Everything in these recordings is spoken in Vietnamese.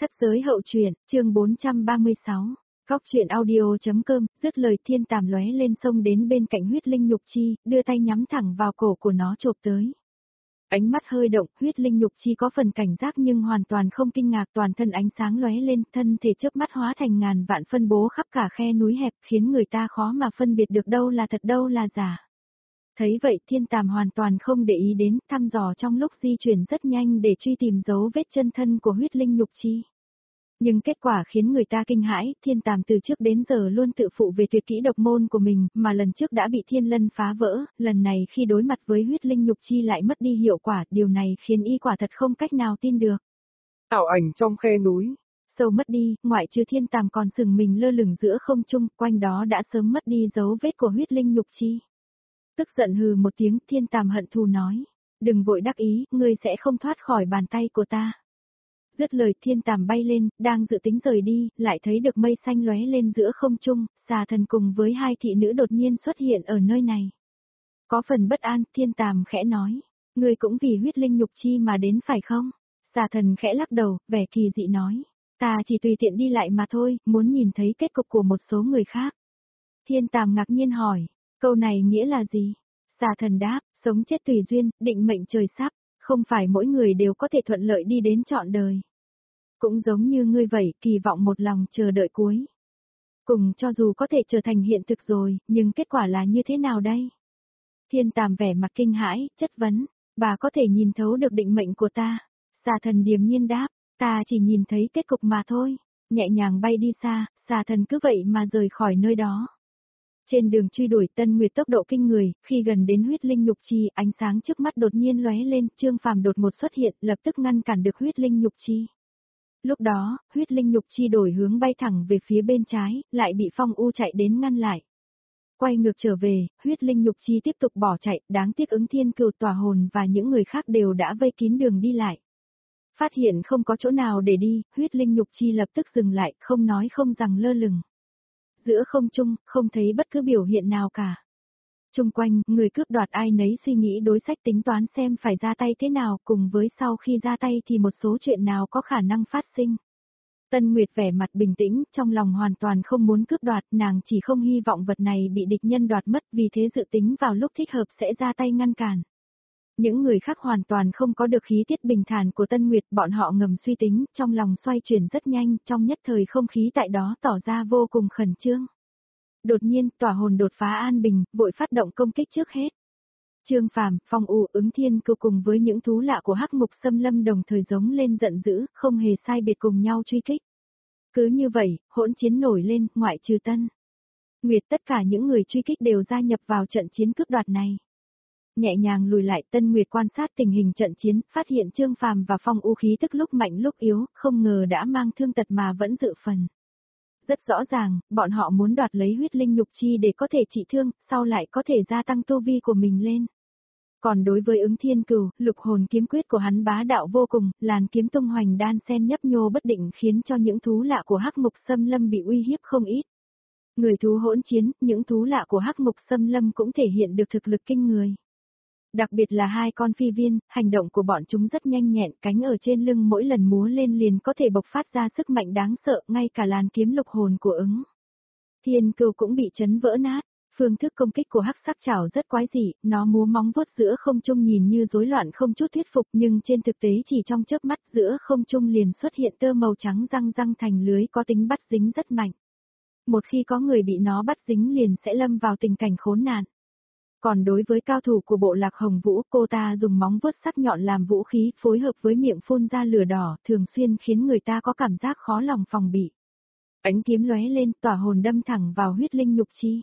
Thất giới hậu truyện, chương 436. Góc truyện audio.com, dứt lời Thiên Tàm lóe lên sông đến bên cạnh huyết linh nhục chi, đưa tay nhắm thẳng vào cổ của nó chộp tới. Ánh mắt hơi động, huyết linh nhục chi có phần cảnh giác nhưng hoàn toàn không kinh ngạc, toàn thân ánh sáng lóe lên, thân thể chớp mắt hóa thành ngàn vạn phân bố khắp cả khe núi hẹp, khiến người ta khó mà phân biệt được đâu là thật đâu là giả. Thấy vậy Thiên Tàm hoàn toàn không để ý đến, thăm dò trong lúc di chuyển rất nhanh để truy tìm dấu vết chân thân của huyết linh nhục chi. Nhưng kết quả khiến người ta kinh hãi, Thiên Tàm từ trước đến giờ luôn tự phụ về tuyệt kỹ độc môn của mình, mà lần trước đã bị Thiên Lân phá vỡ, lần này khi đối mặt với huyết linh nhục chi lại mất đi hiệu quả, điều này khiến y quả thật không cách nào tin được. Ảo ảnh trong khe núi. Sâu mất đi, ngoại trừ Thiên Tàm còn sừng mình lơ lửng giữa không trung, quanh đó đã sớm mất đi dấu vết của huyết linh nhục chi. Tức giận hừ một tiếng, Thiên Tàm hận thù nói, đừng vội đắc ý, ngươi sẽ không thoát khỏi bàn tay của ta. Dứt lời Thiên Tàm bay lên, đang dự tính rời đi, lại thấy được mây xanh lóe lên giữa không trung, xà thần cùng với hai thị nữ đột nhiên xuất hiện ở nơi này. Có phần bất an, Thiên Tàm khẽ nói, ngươi cũng vì huyết linh nhục chi mà đến phải không? Xà thần khẽ lắc đầu, vẻ kỳ dị nói, ta chỉ tùy tiện đi lại mà thôi, muốn nhìn thấy kết cục của một số người khác. Thiên Tàm ngạc nhiên hỏi, câu này nghĩa là gì? Xà thần đáp, sống chết tùy duyên, định mệnh trời sắp, không phải mỗi người đều có thể thuận lợi đi đến trọn đời. Cũng giống như ngươi vậy, kỳ vọng một lòng chờ đợi cuối. Cùng cho dù có thể trở thành hiện thực rồi, nhưng kết quả là như thế nào đây? Thiên Tàm vẻ mặt kinh hãi, chất vấn, bà có thể nhìn thấu được định mệnh của ta. Xà thần điềm nhiên đáp, ta chỉ nhìn thấy kết cục mà thôi. Nhẹ nhàng bay đi xa, xà thần cứ vậy mà rời khỏi nơi đó. Trên đường truy đuổi Tân Nguyệt tốc độ kinh người, khi gần đến huyết linh nhục chi, ánh sáng trước mắt đột nhiên lóe lên, Trương Phàm đột ngột xuất hiện, lập tức ngăn cản được huyết linh nhục chi. Lúc đó, huyết linh nhục chi đổi hướng bay thẳng về phía bên trái, lại bị Phong U chạy đến ngăn lại. Quay ngược trở về, huyết linh nhục chi tiếp tục bỏ chạy, đáng tiếc Ứng Thiên Cừu Tỏa Hồn và những người khác đều đã vây kín đường đi lại. Phát hiện không có chỗ nào để đi, huyết linh nhục chi lập tức dừng lại, không nói không rằng lơ lửng. Giữa không trung, không thấy bất cứ biểu hiện nào cả. Chung quanh, người cướp đoạt ai nấy suy nghĩ đối sách tính toán xem phải ra tay thế nào, cùng với sau khi ra tay thì một số chuyện nào có khả năng phát sinh. Tân Nguyệt vẻ mặt bình tĩnh, trong lòng hoàn toàn không muốn cướp đoạt, nàng chỉ không hy vọng vật này bị địch nhân đoạt mất, vì thế dự tính vào lúc thích hợp sẽ ra tay ngăn cản. Những người khác hoàn toàn không có được khí tiết bình thản của Tân Nguyệt, bọn họ ngầm suy tính, trong lòng xoay chuyển rất nhanh, trong nhất thời không khí tại đó tỏ ra vô cùng khẩn trương. Đột nhiên, Tỏa Hồn đột phá an bình, vội phát động công kích trước hết. Trương Phàm, Phong U, Ứng Thiên Cừu cùng với những thú lạ của Hắc Ngục Xâm Lâm đồng thời giống lên giận dữ, không hề sai biệt cùng nhau truy kích. Cứ như vậy, hỗn chiến nổi lên, ngoại trừ Tân Nguyệt, tất cả những người truy kích đều gia nhập vào trận chiến cướp đoạt này. Nhẹ nhàng lùi lại, Tân Nguyệt quan sát tình hình trận chiến, phát hiện Trương Phàm và Phong U khí tức lúc mạnh lúc yếu, không ngờ đã mang thương tật mà vẫn dự phần. Rất rõ ràng, bọn họ muốn đoạt lấy huyết linh nhục chi để có thể trị thương, sau lại có thể gia tăng tu vi của mình lên. Còn đối với Ứng Thiên Cừu, lục hồn kiếm quyết của hắn bá đạo vô cùng, làn kiếm tung hoành đan sen nhấp nhô bất định khiến cho những thú lạ của Hắc Ngục Xâm Lâm bị uy hiếp không ít. Người thú hỗn chiến, những thú lạ của Hắc Ngục Xâm Lâm cũng thể hiện được thực lực kinh người. Đặc biệt là hai con phi viên, hành động của bọn chúng rất nhanh nhẹn, cánh ở trên lưng mỗi lần múa lên liền có thể bộc phát ra sức mạnh đáng sợ, ngay cả làn kiếm lục hồn của Ứng Thiên Cừu cũng bị chấn vỡ nát. Phương thức công kích của hắc sắc chảo rất quái dị, nó múa móng vuốt giữa không trung nhìn như rối loạn không chút thuyết phục, nhưng trên thực tế chỉ trong chớp mắt giữa không trung liền xuất hiện tơ màu trắng răng răng thành lưới có tính bắt dính rất mạnh. Một khi có người bị nó bắt dính liền sẽ lâm vào tình cảnh khốn nạn. Còn đối với cao thủ của bộ lạc Hồng Vũ, cô ta dùng móng vuốt sắc nhọn làm vũ khí, phối hợp với miệng phun ra lửa đỏ, thường xuyên khiến người ta có cảm giác khó lòng phòng bị. Ánh kiếm lóe lên, Tỏa Hồn đâm thẳng vào huyết linh nhục chi.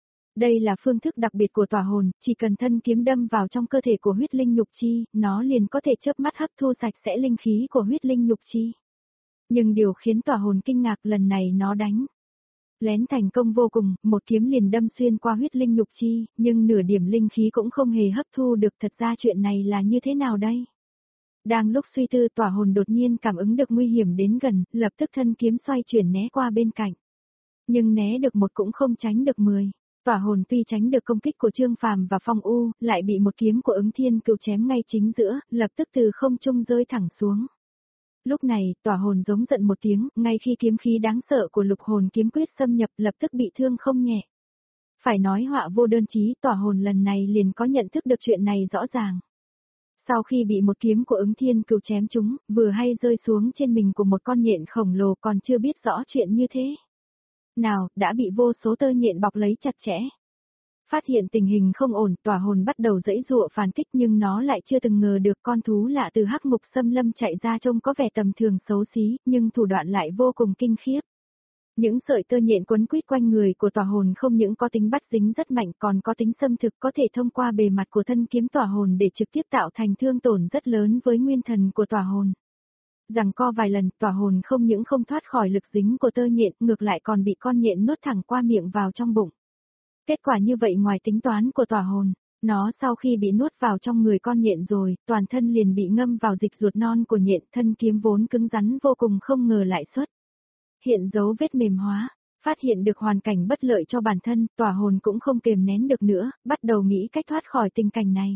Đây là phương thức đặc biệt của Tỏa Hồn, chỉ cần thân kiếm đâm vào trong cơ thể của huyết linh nhục chi, nó liền có thể chớp mắt hấp thu sạch sẽ linh khí của huyết linh nhục chi. Nhưng điều khiến Tỏa Hồn kinh ngạc lần này nó đánh lén thành công vô cùng, một kiếm liền đâm xuyên qua huyết linh nhục chi, nhưng nửa điểm linh khí cũng không hề hấp thu được, thật ra chuyện này là như thế nào đây? Đang lúc suy tư, Tỏa Hồn đột nhiên cảm ứng được nguy hiểm đến gần, lập tức thân kiếm xoay chuyển né qua bên cạnh. Nhưng né được một cũng không tránh được 10. Tỏa Hồn tuy tránh được công kích của Trương Phàm và Phong U, lại bị một kiếm của Ứng Thiên Cừu chém ngay chính giữa, lập tức từ không trung rơi thẳng xuống. Lúc này, tỏa hồn giống giận một tiếng, ngay khi kiếm khí đáng sợ của lục hồn kiếm quyết xâm nhập lập tức bị thương không nhẹ. Phải nói họa vô đơn chí, tỏa hồn lần này liền có nhận thức được chuyện này rõ ràng. Sau khi bị một kiếm của ứng thiên cừu chém trúng, vừa hay rơi xuống trên mình của một con nhện khổng lồ còn chưa biết rõ chuyện như thế. Nào, đã bị vô số tơ nhện bọc lấy chặt chẽ. Phát hiện tình hình không ổn, tỏa hồn bắt đầu giãy giụa phản kích nhưng nó lại chưa từng ngờ được con thú lạ từ hắc ngục xâm lâm chạy ra trông có vẻ tầm thường xấu xí, nhưng thủ đoạn lại vô cùng kinh khiếp. Những sợi tơ nhện quấn quýt quanh người của tỏa hồn không những có tính bắt dính rất mạnh còn có tính xâm thực có thể thông qua bề mặt của thân kiếm tỏa hồn để trực tiếp tạo thành thương tổn rất lớn với nguyên thần của tỏa hồn. Giằng co vài lần, tỏa hồn không những không thoát khỏi lực dính của tơ nhện, ngược lại còn bị con nhện nuốt thẳng qua miệng vào trong bụng. Kết quả như vậy ngoài tính toán của tỏa hồn, nó sau khi bị nuốt vào trong người con nhện rồi, toàn thân liền bị ngâm vào dịch ruột non của nhện, thân kiếm vốn cứng rắn vô cùng không ngờ lại xuất hiện dấu vết mềm hóa. Phát hiện được hoàn cảnh bất lợi cho bản thân, tỏa hồn cũng không kềm nén được nữa, bắt đầu nghĩ cách thoát khỏi tình cảnh này.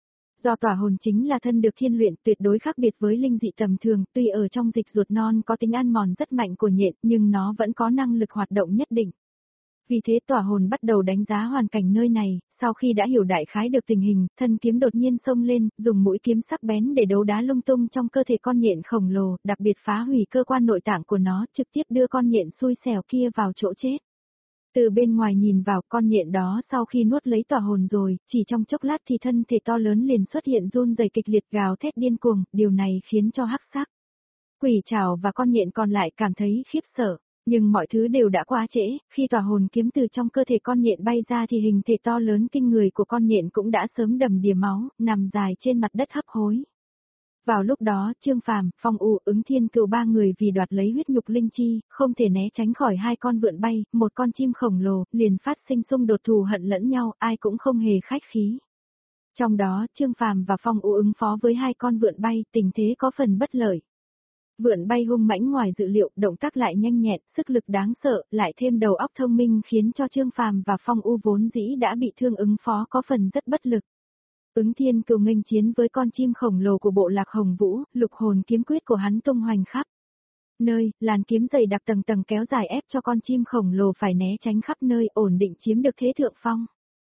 Do tỏa hồn chính là thân được thiên luyện tuyệt đối khác biệt với linh dị tầm thường, tuy ở trong dịch ruột non có tính ăn mòn rất mạnh của nhện nhưng nó vẫn có năng lực hoạt động nhất định. Vì thế tỏa hồn bắt đầu đánh giá hoàn cảnh nơi này, sau khi đã hiểu đại khái được tình hình, thân kiếm đột nhiên xông lên, dùng mũi kiếm sắc bén để đấu đá lung tung trong cơ thể con nhện khổng lồ, đặc biệt phá hủy cơ quan nội tạng của nó, trực tiếp đưa con nhện xui xẻo kia vào chỗ chết. Từ bên ngoài nhìn vào, con nhện đó sau khi nuốt lấy tỏa hồn rồi, chỉ trong chốc lát thì thân thể to lớn liền xuất hiện run rẩy kịch liệt gào thét điên cuồng, điều này khiến cho hắc sắc quỷ trảo và con nhện còn lại cảm thấy khiếp sợ. Nhưng mọi thứ đều đã quá trễ, khi tỏa hồn kiếm từ trong cơ thể con nhện bay ra thì hình thể to lớn kinh người của con nhện cũng đã sớm đầm đìa máu, nằm dài trên mặt đất hấp hối. Vào lúc đó, Trương Phàm, Phong U, Ứng Thiên Cừu ba người vì đoạt lấy huyết nhục linh chi, không thể né tránh khỏi hai con vượn bay, một con chim khổng lồ, liền phát sinh xung đột thù hận lẫn nhau, ai cũng không hề khách khí. Trong đó, Trương Phàm và Phong U ứng phó với hai con vượn bay, tình thế có phần bất lợi. Vượn bay hung mãnh ngoài dự liệu, động tác lại nhanh nhẹn, sức lực đáng sợ, lại thêm đầu óc thông minh khiến cho Trương Phàm và Phong U vốn dĩ đã bị thương ứng phó có phần rất bất lực. Ứng Thiên Cừu nghênh chiến với con chim khổng lồ của bộ lạc Hồng Vũ, lục hồn kiếm quyết của hắn tung hoành khắp nơi, làn kiếm dày đặc tầng tầng kéo dài ép cho con chim khổng lồ phải né tránh khắp nơi, ổn định chiếm được thế thượng phong.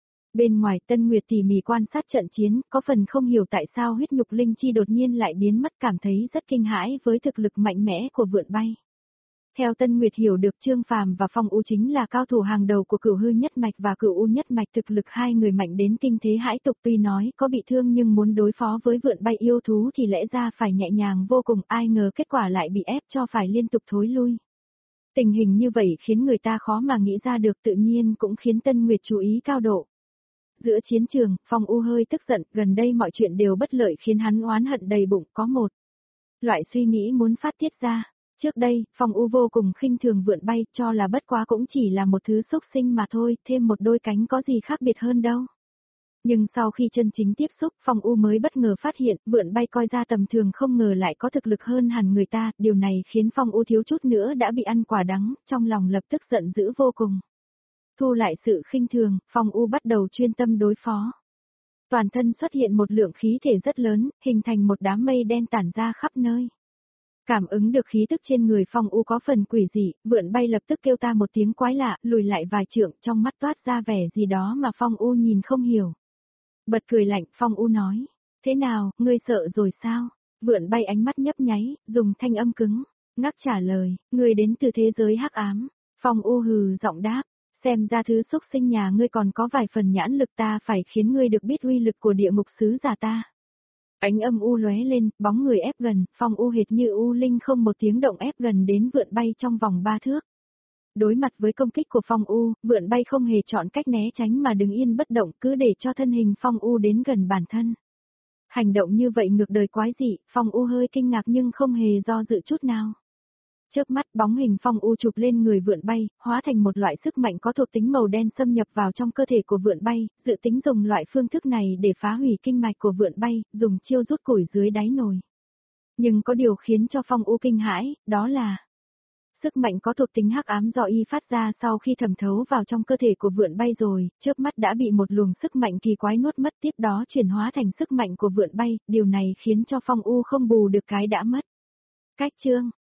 Bên ngoài, Tân Nguyệt tỉ mỉ quan sát trận chiến, có phần không hiểu tại sao huyết nhục linh chi đột nhiên lại biến mất, cảm thấy rất kinh hãi với thực lực mạnh mẽ của vượn bay. Theo Tân Nguyệt hiểu được Trương Phàm và Phong U chính là cao thủ hàng đầu của Cửu Hư nhất mạch và Cửu U nhất mạch, thực lực hai người mạnh đến kinh thế hãi tục, tuy nói có bị thương nhưng muốn đối phó với vượn bay yêu thú thì lẽ ra phải nhẹ nhàng vô cùng, ai ngờ kết quả lại bị ép cho phải liên tục thối lui. Tình hình như vậy khiến người ta khó mà nghĩ ra được, tự nhiên cũng khiến Tân Nguyệt chú ý cao độ. Giữa chiến trường, Phong U hơi tức giận, gần đây mọi chuyện đều bất lợi khiến hắn oán hận đầy bụng, có một loại suy nghĩ muốn phát tiết ra. Trước đây, Phong U vô cùng khinh thường vượn bay, cho là bất quá cũng chỉ là một thứ xúc sinh mà thôi, thêm một đôi cánh có gì khác biệt hơn đâu. Nhưng sau khi chân chính tiếp xúc, Phong U mới bất ngờ phát hiện, vượn bay coi ra tầm thường không ngờ lại có thực lực hơn hẳn người ta, điều này khiến Phong U thiếu chút nữa đã bị ăn quả đắng, trong lòng lập tức giận dữ vô cùng. Thu lại sự khinh thường, Phong U bắt đầu chuyên tâm đối phó. Toàn thân xuất hiện một lượng khí thể rất lớn, hình thành một đám mây đen tản ra khắp nơi. Cảm ứng được khí tức trên người Phong U có phần quỷ dị, vượn bay lập tức kêu ta một tiếng quái lạ, lùi lại vài trượng, trong mắt toát ra vẻ gì đó mà Phong U nhìn không hiểu. Bật cười lạnh, Phong U nói, thế nào, ngươi sợ rồi sao? Vượn bay ánh mắt nhấp nháy, dùng thanh âm cứng, ngắc trả lời, ngươi đến từ thế giới hắc ám. Phong U hừ giọng đáp, xem ra thứ xúc sinh nhà ngươi còn có vài phần nhãn lực, ta phải khiến ngươi được biết uy lực của địa ngục sứ giả ta. Ánh âm u lóe lên, bóng người ép gần, Phong U hệt như u linh không một tiếng động ép gần đến vượn bay trong vòng 3 thước. Đối mặt với công kích của Phong U, vượn bay không hề chọn cách né tránh mà đứng yên bất động, cứ để cho thân hình Phong U đến gần bản thân. Hành động như vậy ngược đời quái dị, Phong U hơi kinh ngạc nhưng không hề do dự chút nào. Chớp mắt, bóng hình Phong U chụp lên người vượn bay, hóa thành một loại sức mạnh có thuộc tính màu đen xâm nhập vào trong cơ thể của vượn bay, dự tính dùng loại phương thức này để phá hủy kinh mạch của vượn bay, dùng chiêu rút củi dưới đáy nồi. Nhưng có điều khiến cho Phong U kinh hãi, đó là sức mạnh có thuộc tính hắc ám do y phát ra sau khi thẩm thấu vào trong cơ thể của vượn bay rồi, chớp mắt đã bị một luồng sức mạnh kỳ quái nuốt mất, tiếp đó chuyển hóa thành sức mạnh của vượn bay, điều này khiến cho Phong U không bù được cái đã mất. Cách chương